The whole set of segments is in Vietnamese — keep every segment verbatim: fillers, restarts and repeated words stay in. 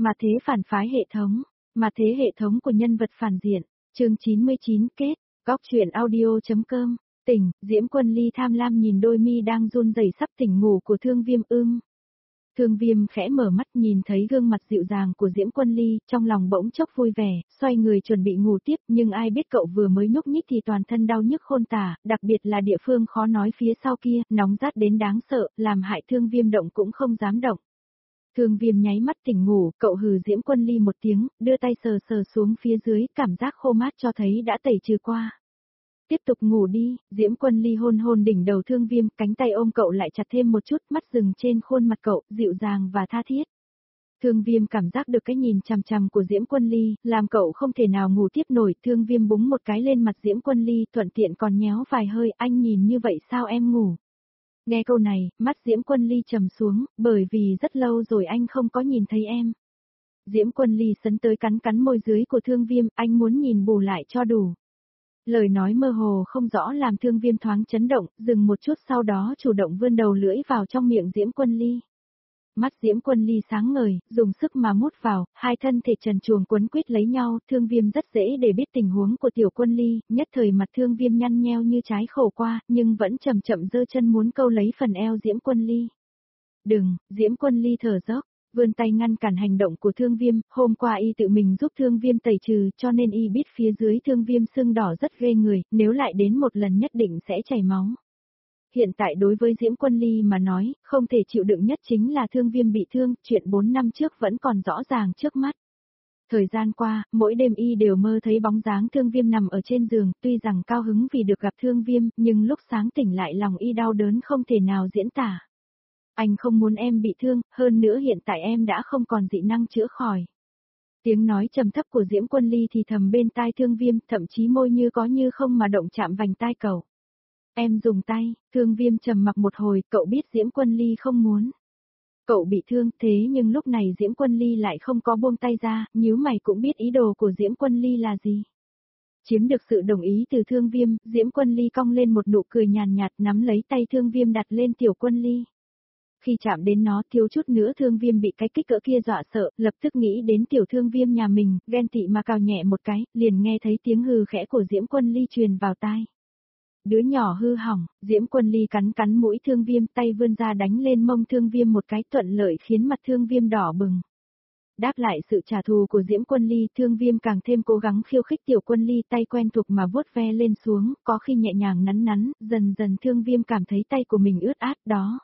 Mà thế phản phái hệ thống, mà thế hệ thống của nhân vật phản diện, chương chín mươi chín kết, góc truyện audio.com, tỉnh, Diễm Quân Ly tham lam nhìn đôi mi đang run rẩy sắp tỉnh ngủ của Thương Viêm ưm. Thương Viêm khẽ mở mắt nhìn thấy gương mặt dịu dàng của Diễm Quân Ly, trong lòng bỗng chốc vui vẻ, xoay người chuẩn bị ngủ tiếp, nhưng ai biết cậu vừa mới nhúc nhích thì toàn thân đau nhức khôn tả, đặc biệt là địa phương khó nói phía sau kia, nóng rát đến đáng sợ, làm hại Thương Viêm động cũng không dám động. Thương Viêm nháy mắt tỉnh ngủ, cậu hừ Diễm Quân Ly một tiếng, đưa tay sờ sờ xuống phía dưới, cảm giác khô mát cho thấy đã tẩy trừ qua. Tiếp tục ngủ đi, Diễm Quân Ly hôn hôn đỉnh đầu Thương Viêm, cánh tay ôm cậu lại chặt thêm một chút, mắt dừng trên khuôn mặt cậu, dịu dàng và tha thiết. Thương Viêm cảm giác được cái nhìn chằm chằm của Diễm Quân Ly, làm cậu không thể nào ngủ tiếp nổi. Thương Viêm búng một cái lên mặt Diễm Quân Ly, thuận tiện còn nhéo vài hơi, anh nhìn như vậy sao em ngủ? Nghe câu này, mắt Diễm Quân Ly trầm xuống, bởi vì rất lâu rồi anh không có nhìn thấy em. Diễm Quân Ly sấn tới cắn cắn môi dưới của Thương Viêm, anh muốn nhìn bù lại cho đủ. Lời nói mơ hồ không rõ làm Thương Viêm thoáng chấn động, dừng một chút sau đó chủ động vươn đầu lưỡi vào trong miệng Diễm Quân Ly. Mắt Diễm Quân Ly sáng ngời, dùng sức mà mút vào, hai thân thể trần truồng quấn quýt lấy nhau, Thương Viêm rất dễ để biết tình huống của Tiểu Quân Ly, nhất thời mặt Thương Viêm nhăn nheo như trái khổ qua, nhưng vẫn chậm chậm giơ chân muốn câu lấy phần eo Diễm Quân Ly. Đừng, Diễm Quân Ly thở dốc, vươn tay ngăn cản hành động của Thương Viêm, hôm qua y tự mình giúp Thương Viêm tẩy trừ, cho nên y biết phía dưới Thương Viêm sưng đỏ rất ghê người, nếu lại đến một lần nhất định sẽ chảy máu. Hiện tại đối với Diễm Quân Ly mà nói, không thể chịu đựng nhất chính là Thương Viêm bị thương, chuyện bốn năm trước vẫn còn rõ ràng trước mắt. Thời gian qua, mỗi đêm y đều mơ thấy bóng dáng Thương Viêm nằm ở trên giường, tuy rằng cao hứng vì được gặp Thương Viêm, nhưng lúc sáng tỉnh lại lòng y đau đớn không thể nào diễn tả. Anh không muốn em bị thương, hơn nữa hiện tại em đã không còn dị năng chữa khỏi. Tiếng nói trầm thấp của Diễm Quân Ly thì thầm bên tai Thương Viêm, thậm chí môi như có như không mà động chạm vành tai cậu. Em dùng tay, Thương Viêm trầm mặc một hồi, cậu biết Diễm Quân Ly không muốn. Cậu bị thương, thế nhưng lúc này Diễm Quân Ly lại không có buông tay ra, nhíu mày cũng biết ý đồ của Diễm Quân Ly là gì. Chiếm được sự đồng ý từ Thương Viêm, Diễm Quân Ly cong lên một nụ cười nhàn nhạt nắm lấy tay Thương Viêm đặt lên Tiểu Quân Ly. Khi chạm đến nó thiếu chút nữa Thương Viêm bị cái kích cỡ kia dọa sợ, lập tức nghĩ đến Tiểu Thương Viêm nhà mình, ghen tị mà cào nhẹ một cái, liền nghe thấy tiếng hừ khẽ của Diễm Quân Ly truyền vào tai. Đứa nhỏ hư hỏng, Diễm Quân Ly cắn cắn mũi Thương Viêm, tay vươn ra đánh lên mông Thương Viêm một cái thuận lợi khiến mặt Thương Viêm đỏ bừng. Đáp lại sự trả thù của Diễm Quân Ly, Thương Viêm càng thêm cố gắng khiêu khích Tiểu Quân Ly, tay quen thuộc mà vuốt ve lên xuống, có khi nhẹ nhàng nắn nắn, dần dần Thương Viêm cảm thấy tay của mình ướt át, đó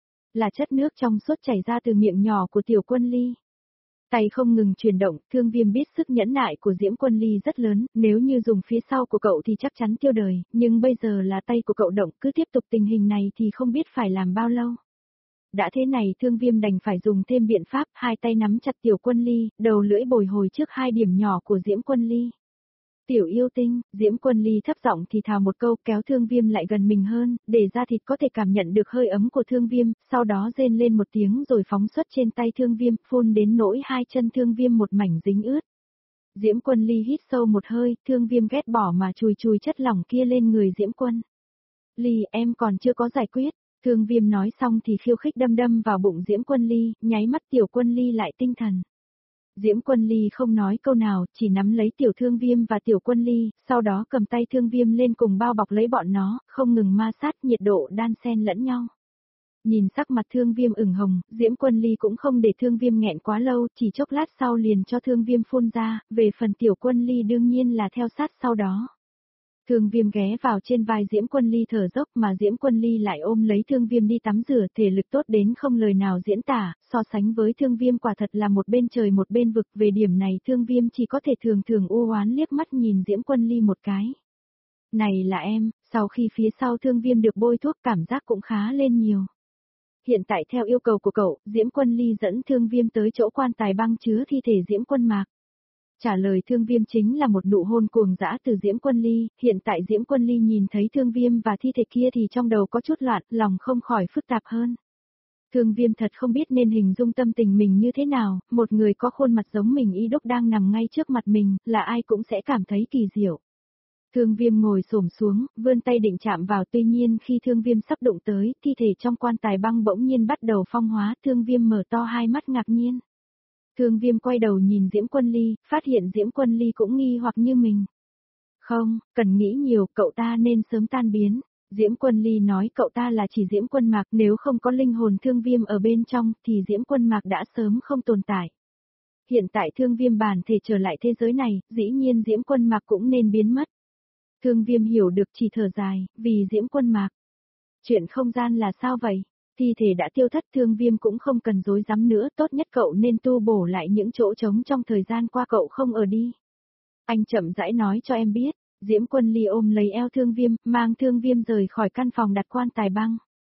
là chất nước trong suốt chảy ra từ miệng nhỏ của Tiểu Quân Ly. Tay không ngừng chuyển động, Thương Viêm biết sức nhẫn nại của Diễm Quân Ly rất lớn, nếu như dùng phía sau của cậu thì chắc chắn tiêu đời, nhưng bây giờ là tay của cậu động, cứ tiếp tục tình hình này thì không biết phải làm bao lâu. Đã thế này Thương Viêm đành phải dùng thêm biện pháp, hai tay nắm chặt Tiểu Quân Ly, đầu lưỡi bồi hồi trước hai điểm nhỏ của Diễm Quân Ly. Tiểu yêu tinh, Diễm Quân Ly thấp giọng thì thào một câu, kéo Thương Viêm lại gần mình hơn, để da thịt có thể cảm nhận được hơi ấm của Thương Viêm, sau đó rên lên một tiếng rồi phóng xuất trên tay Thương Viêm, phun đến nỗi hai chân Thương Viêm một mảnh dính ướt. Diễm Quân Ly hít sâu một hơi, Thương Viêm ghét bỏ mà chùi chùi chất lỏng kia lên người Diễm Quân Ly, em còn chưa có giải quyết. Thương Viêm nói xong thì khiêu khích đâm đâm vào bụng Diễm Quân Ly, nháy mắt Tiểu Quân Ly lại tinh thần. Diễm Quân Ly không nói câu nào, chỉ nắm lấy Tiểu Thương Viêm và Tiểu Quân Ly, sau đó cầm tay Thương Viêm lên cùng bao bọc lấy bọn nó, không ngừng ma sát, nhiệt độ đan xen lẫn nhau. Nhìn sắc mặt Thương Viêm ửng hồng, Diễm Quân Ly cũng không để Thương Viêm nghẹn quá lâu, chỉ chốc lát sau liền cho Thương Viêm phun ra, về phần Tiểu Quân Ly đương nhiên là theo sát sau đó. Thương Viêm ghé vào trên vai Diễm Quân Ly thở dốc mà Diễm Quân Ly lại ôm lấy Thương Viêm đi tắm rửa, thể lực tốt đến không lời nào diễn tả, so sánh với Thương Viêm quả thật là một bên trời một bên vực, về điểm này Thương Viêm chỉ có thể thường thường u oán liếc mắt nhìn Diễm Quân Ly một cái. Này là em, sau khi phía sau Thương Viêm được bôi thuốc cảm giác cũng khá lên nhiều. Hiện tại theo yêu cầu của cậu, Diễm Quân Ly dẫn Thương Viêm tới chỗ quan tài băng chứa thi thể Diễm Quân Mạc. Trả lời Thương Viêm chính là một nụ hôn cuồng dã từ Diễm Quân Ly, hiện tại Diễm Quân Ly nhìn thấy Thương Viêm và thi thể kia thì trong đầu có chút loạn, lòng không khỏi phức tạp hơn. Thương Viêm thật không biết nên hình dung tâm tình mình như thế nào, một người có khuôn mặt giống mình y đúc đang nằm ngay trước mặt mình, là ai cũng sẽ cảm thấy kỳ diệu. Thương Viêm ngồi xổm xuống, vươn tay định chạm vào, tuy nhiên khi Thương Viêm sắp đụng tới, thi thể trong quan tài băng bỗng nhiên bắt đầu phong hóa, Thương Viêm mở to hai mắt ngạc nhiên. Thương Viêm quay đầu nhìn Diễm Quân Ly, phát hiện Diễm Quân Ly cũng nghi hoặc như mình. Không, cần nghĩ nhiều, cậu ta nên sớm tan biến. Diễm Quân Ly nói cậu ta là chỉ Diễm Quân Mạc, nếu không có linh hồn Thương Viêm ở bên trong thì Diễm Quân Mạc đã sớm không tồn tại. Hiện tại Thương Viêm bản thể trở lại thế giới này, dĩ nhiên Diễm Quân Mạc cũng nên biến mất. Thương Viêm hiểu được chỉ thở dài, vì Diễm Quân Mạc. Chuyện không gian là sao vậy? Thi thể đã tiêu thất, Thương Viêm cũng không cần dối dám nữa, tốt nhất cậu nên tu bổ lại những chỗ trống trong thời gian qua cậu không ở đi. Anh chậm rãi nói cho em biết. Diễm Quân Ly ôm lấy eo Thương Viêm, mang Thương Viêm rời khỏi căn phòng đặt quan tài băng.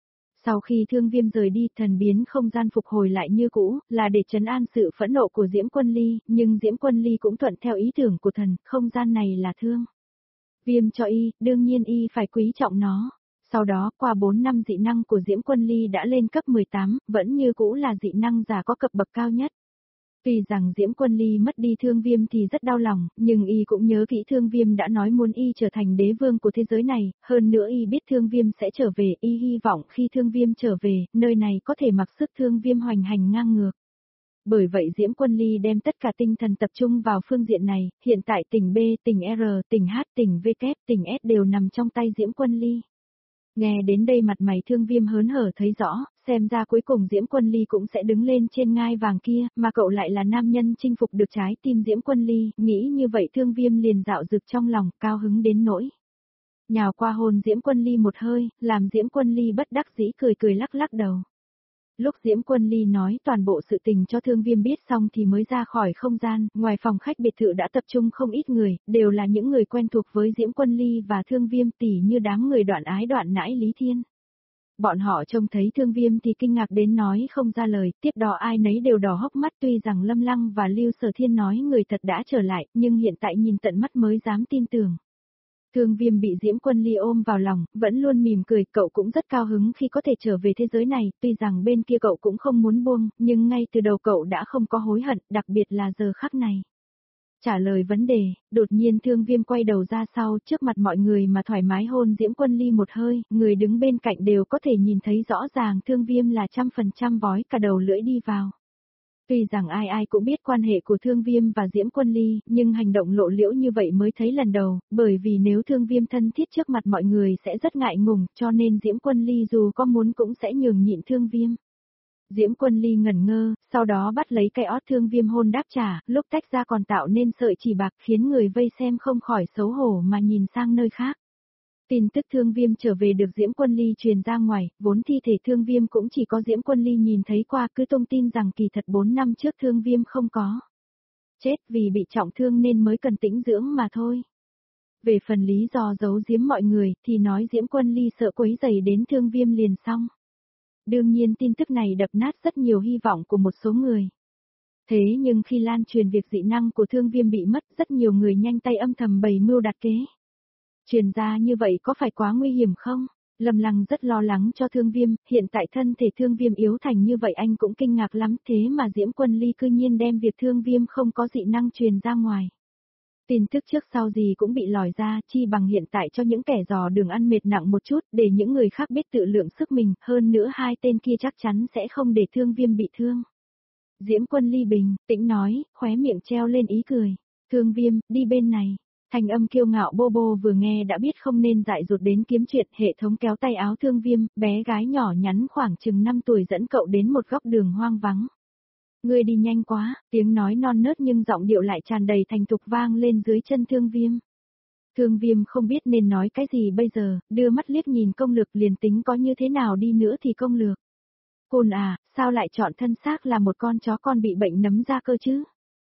Sau khi Thương Viêm rời đi, thần biến không gian phục hồi lại như cũ, là để trấn an sự phẫn nộ của Diễm Quân Ly, nhưng Diễm Quân Ly cũng thuận theo ý tưởng của thần, không gian này là Thương Viêm cho y, đương nhiên y phải quý trọng nó. Sau đó, qua bốn năm dị năng của Diễm Quân Ly đã lên cấp mười tám, vẫn như cũ là dị năng giả có cấp bậc cao nhất. Tuy rằng Diễm Quân Ly mất đi Thương Viêm thì rất đau lòng, nhưng y cũng nhớ kỹ Thương Viêm đã nói muốn y trở thành đế vương của thế giới này, hơn nữa y biết Thương Viêm sẽ trở về, y hy vọng khi Thương Viêm trở về, nơi này có thể mặc sức Thương Viêm hoành hành ngang ngược. Bởi vậy Diễm Quân Ly đem tất cả tinh thần tập trung vào phương diện này, hiện tại tỉnh B, tỉnh R, tỉnh H, tỉnh V, tỉnh S đều nằm trong tay Diễm Quân Ly. Nghe đến đây mặt mày Thương Viêm hớn hở thấy rõ, xem ra cuối cùng Diễm Quân Ly cũng sẽ đứng lên trên ngai vàng kia, mà cậu lại là nam nhân chinh phục được trái tim Diễm Quân Ly, nghĩ như vậy Thương Viêm liền dạo dực trong lòng, cao hứng đến nỗi. Nhào qua hôn Diễm Quân Ly một hơi, làm Diễm Quân Ly bất đắc dĩ cười cười lắc lắc đầu. Lúc Diễm Quân Ly nói toàn bộ sự tình cho Thương Viêm biết xong thì mới ra khỏi không gian, ngoài phòng khách biệt thự đã tập trung không ít người, đều là những người quen thuộc với Diễm Quân Ly và Thương Viêm tỉ như đám người Đoạn Ái Đoạn Nãi Lý Thiên. Bọn họ trông thấy Thương Viêm thì kinh ngạc đến nói không ra lời, tiếp đó ai nấy đều đỏ hốc mắt tuy rằng Lâm Lăng và Lưu Sở Thiên nói người thật đã trở lại, nhưng hiện tại nhìn tận mắt mới dám tin tưởng. Thương Viêm bị Diễm Quân Ly ôm vào lòng, vẫn luôn mỉm cười, cậu cũng rất cao hứng khi có thể trở về thế giới này, tuy rằng bên kia cậu cũng không muốn buông, nhưng ngay từ đầu cậu đã không có hối hận, đặc biệt là giờ khắc này. Trả lời vấn đề, đột nhiên Thương Viêm quay đầu ra sau trước mặt mọi người mà thoải mái hôn Diễm Quân Ly một hơi, người đứng bên cạnh đều có thể nhìn thấy rõ ràng Thương Viêm là trăm phần trăm vói cả đầu lưỡi đi vào. Tuy rằng ai ai cũng biết quan hệ của Thương Viêm và Diễm Quân Ly, nhưng hành động lộ liễu như vậy mới thấy lần đầu, bởi vì nếu Thương Viêm thân thiết trước mặt mọi người sẽ rất ngại ngùng, cho nên Diễm Quân Ly dù có muốn cũng sẽ nhường nhịn Thương Viêm. Diễm Quân Ly ngẩn ngơ, sau đó bắt lấy cái ót Thương Viêm hôn đáp trả, lúc tách ra còn tạo nên sợi chỉ bạc khiến người vây xem không khỏi xấu hổ mà nhìn sang nơi khác. Tin tức Thương Viêm trở về được Diễm Quân Ly truyền ra ngoài, vốn thi thể Thương Viêm cũng chỉ có Diễm Quân Ly nhìn thấy qua, cứ tung tin rằng kỳ thật bốn năm trước Thương Viêm không có chết vì bị trọng thương nên mới cần tĩnh dưỡng mà thôi. Về phần lý do giấu giếm mọi người thì nói Diễm Quân Ly sợ quấy rầy đến Thương Viêm liền xong. Đương nhiên tin tức này đập nát rất nhiều hy vọng của một số người. Thế nhưng khi lan truyền việc dị năng của Thương Viêm bị mất, rất nhiều người nhanh tay âm thầm bày mưu đặt kế. Truyền ra như vậy có phải quá nguy hiểm không? Lâm Lăng rất lo lắng cho Thương Viêm, hiện tại thân thể Thương Viêm yếu thành như vậy anh cũng kinh ngạc lắm, thế mà Diễm Quân Ly cư nhiên đem việc Thương Viêm không có dị năng truyền ra ngoài. Tin tức trước sau gì cũng bị lòi ra, chi bằng hiện tại cho những kẻ dò đường ăn mệt nặng một chút, để những người khác biết tự lượng sức mình, hơn nữa hai tên kia chắc chắn sẽ không để Thương Viêm bị thương. Diễm Quân Ly bình tĩnh nói, khóe miệng treo lên ý cười. Thương Viêm, đi bên này. Thành âm kiêu ngạo bô bô vừa nghe đã biết không nên dại dột đến kiếm chuyện, hệ thống kéo tay áo Thương Viêm, bé gái nhỏ nhắn khoảng chừng năm tuổi dẫn cậu đến một góc đường hoang vắng. Ngươi đi nhanh quá, tiếng nói non nớt nhưng giọng điệu lại tràn đầy thành thục vang lên dưới chân Thương Viêm. Thương Viêm không biết nên nói cái gì bây giờ, đưa mắt liếc nhìn công lược, liền tính có như thế nào đi nữa thì công lược. Côn à, sao lại chọn thân xác là một con chó con bị bệnh nấm da cơ chứ?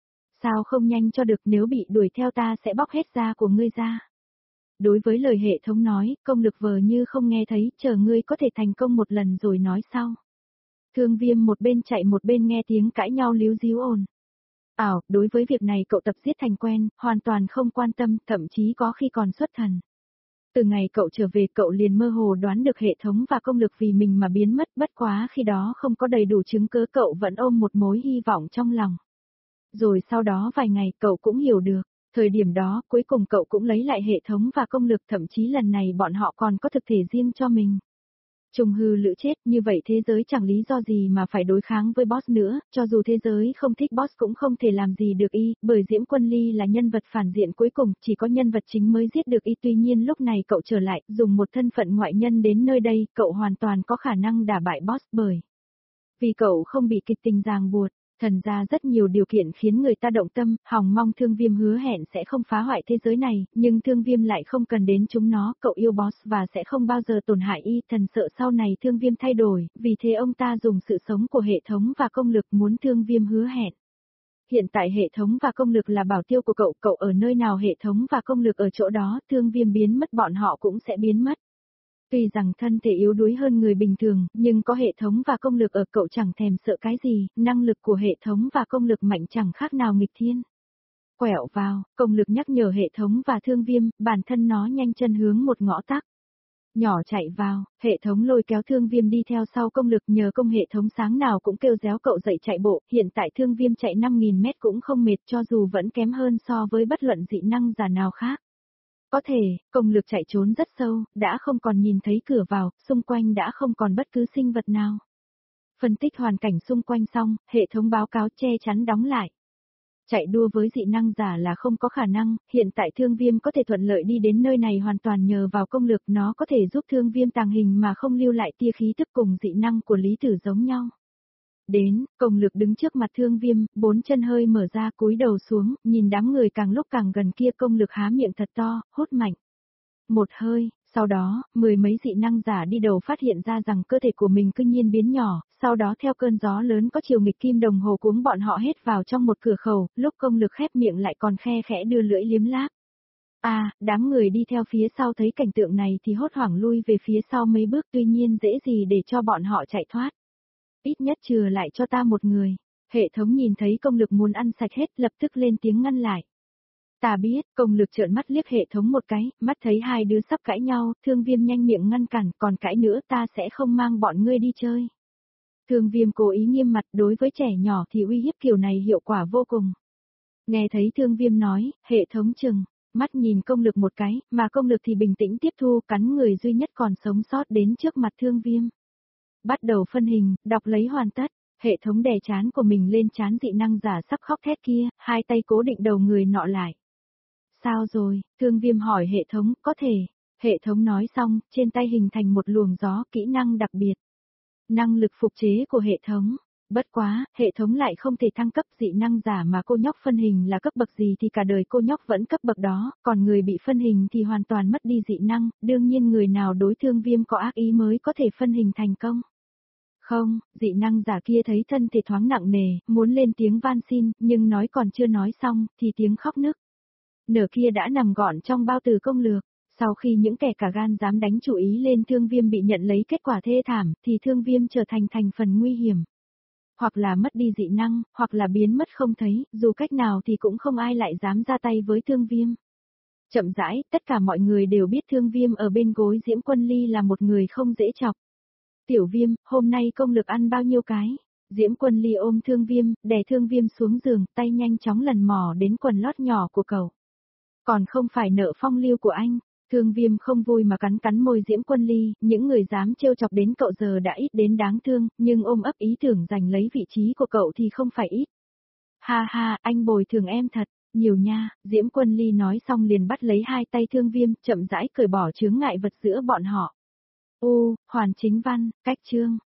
Sao không nhanh cho được, nếu bị đuổi theo ta sẽ bóc hết da của ngươi ra. Đối với lời hệ thống nói, công lực vờ như không nghe thấy, chờ ngươi có thể thành công một lần rồi nói sau. Thương Viêm một bên chạy một bên nghe tiếng cãi nhau líu díu ồn ào, đối với việc này cậu tập giết thành quen, hoàn toàn không quan tâm, thậm chí có khi còn xuất thần. Từ ngày cậu trở về cậu liền mơ hồ đoán được hệ thống và công lực vì mình mà biến mất, bất quá khi đó không có đầy đủ chứng cứ, cậu vẫn ôm một mối hy vọng trong lòng. Rồi sau đó vài ngày cậu cũng hiểu được, thời điểm đó cuối cùng cậu cũng lấy lại hệ thống và công lực, thậm chí lần này bọn họ còn có thực thể riêng cho mình. Trung hư lữ chết, như vậy thế giới chẳng lý do gì mà phải đối kháng với boss nữa, cho dù thế giới không thích boss cũng không thể làm gì được y, bởi Diễm Quân Ly là nhân vật phản diện cuối cùng, chỉ có nhân vật chính mới giết được y. Tuy nhiên lúc này cậu trở lại, dùng một thân phận ngoại nhân đến nơi đây, cậu hoàn toàn có khả năng đả bại boss bởi vì cậu không bị kịch tình ràng buộc. Thần ra rất nhiều điều kiện khiến người ta động tâm, hòng mong Thương Viêm hứa hẹn sẽ không phá hoại thế giới này, nhưng Thương Viêm lại không cần đến chúng nó, cậu yêu boss và sẽ không bao giờ tổn hại y, thần sợ sau này Thương Viêm thay đổi, vì thế ông ta dùng sự sống của hệ thống và công lực muốn Thương Viêm hứa hẹn. Hiện tại hệ thống và công lực là bảo tiêu của cậu, cậu ở nơi nào hệ thống và công lực ở chỗ đó, Thương Viêm biến mất bọn họ cũng sẽ biến mất. Tuy rằng thân thể yếu đuối hơn người bình thường, nhưng có hệ thống và công lực ở cậu chẳng thèm sợ cái gì, năng lực của hệ thống và công lực mạnh chẳng khác nào nghịch thiên. Quẹo vào, công lực nhắc nhở hệ thống và Thương Viêm, bản thân nó nhanh chân hướng một ngõ tắc. Nhỏ chạy vào, hệ thống lôi kéo Thương Viêm đi theo sau công lực nhờ công hệ thống sáng nào cũng kêu réo cậu dậy chạy bộ, hiện tại Thương Viêm chạy năm nghìn mét cũng không mệt cho dù vẫn kém hơn so với bất luận dị năng giả nào khác. Có thể, công lực chạy trốn rất sâu, đã không còn nhìn thấy cửa vào, xung quanh đã không còn bất cứ sinh vật nào. Phân tích hoàn cảnh xung quanh xong, hệ thống báo cáo che chắn đóng lại. Chạy đua với dị năng giả là không có khả năng, hiện tại Thương Viêm có thể thuận lợi đi đến nơi này hoàn toàn nhờ vào công lực, nó có thể giúp Thương Viêm tàng hình mà không lưu lại tia khí tức cùng dị năng của Lý Tử giống nhau. Đến, công lực đứng trước mặt Thương Viêm, bốn chân hơi mở ra cúi đầu xuống, nhìn đám người càng lúc càng gần kia, công lực há miệng thật to, hốt mạnh. Một hơi, sau đó, mười mấy dị năng giả đi đầu phát hiện ra rằng cơ thể của mình cứ nhiên biến nhỏ, sau đó theo cơn gió lớn có chiều nghịch kim đồng hồ cuống bọn họ hết vào trong một cửa khẩu, lúc công lực khép miệng lại còn khe khẽ đưa lưỡi liếm láp. À, đám người đi theo phía sau thấy cảnh tượng này thì hốt hoảng lui về phía sau mấy bước, tuy nhiên dễ gì để cho bọn họ chạy thoát. Ít nhất chừa lại cho ta một người. Hệ thống nhìn thấy công lực muốn ăn sạch hết, lập tức lên tiếng ngăn lại. Ta biết, công lực trợn mắt liếc hệ thống một cái, mắt thấy hai đứa sắp cãi nhau, Thương Viêm nhanh miệng ngăn cản, còn cãi nữa ta sẽ không mang bọn ngươi đi chơi. Thương Viêm cố ý nghiêm mặt, đối với trẻ nhỏ thì uy hiếp kiểu này hiệu quả vô cùng. Nghe thấy Thương Viêm nói, hệ thống chừng mắt nhìn công lực một cái, mà công lực thì bình tĩnh tiếp thu, cắn người duy nhất còn sống sót đến trước mặt Thương Viêm. Bắt đầu phân hình, đọc lấy hoàn tất, hệ thống đè trán của mình lên trán dị năng giả sắp khóc thét kia, hai tay cố định đầu người nọ lại. Sao rồi, Thương Viêm hỏi hệ thống, có thể. Hệ thống nói xong, trên tay hình thành một luồng gió, kỹ năng đặc biệt. Năng lực phục chế của hệ thống. Bất quá, hệ thống lại không thể thăng cấp dị năng giả mà cô nhóc phân hình là cấp bậc gì thì cả đời cô nhóc vẫn cấp bậc đó, còn người bị phân hình thì hoàn toàn mất đi dị năng, đương nhiên người nào đối Thương Viêm có ác ý mới có thể phân hình thành công. Không, dị năng giả kia thấy thân thể thoáng nặng nề, muốn lên tiếng van xin, nhưng nói còn chưa nói xong, thì tiếng khóc nức. Nửa kia đã nằm gọn trong bao tử công lược, sau khi những kẻ cả gan dám đánh chủ ý lên Thương Viêm bị nhận lấy kết quả thê thảm, thì Thương Viêm trở thành thành phần nguy hiểm. Hoặc là mất đi dị năng, hoặc là biến mất không thấy, dù cách nào thì cũng không ai lại dám ra tay với Thương Viêm. Chậm rãi, tất cả mọi người đều biết Thương Viêm ở bên gối Diễm Quân Ly là một người không dễ chọc. Tiểu Viêm, hôm nay công lực ăn bao nhiêu cái? Diễm Quân Ly ôm Thương Viêm, đè Thương Viêm xuống giường, tay nhanh chóng lần mò đến quần lót nhỏ của cậu. Còn không phải nợ phong lưu của anh. Thương Viêm không vui mà cắn cắn môi Diễm Quân Ly, những người dám trêu chọc đến cậu giờ đã ít đến đáng thương, nhưng ôm ấp ý tưởng giành lấy vị trí của cậu thì không phải ít. Ha ha, anh bồi thường em thật, nhiều nha, Diễm Quân Ly nói xong liền bắt lấy hai tay Thương Viêm, chậm rãi cởi bỏ chướng ngại vật giữa bọn họ. Ô, hoàn chính văn, cách chương.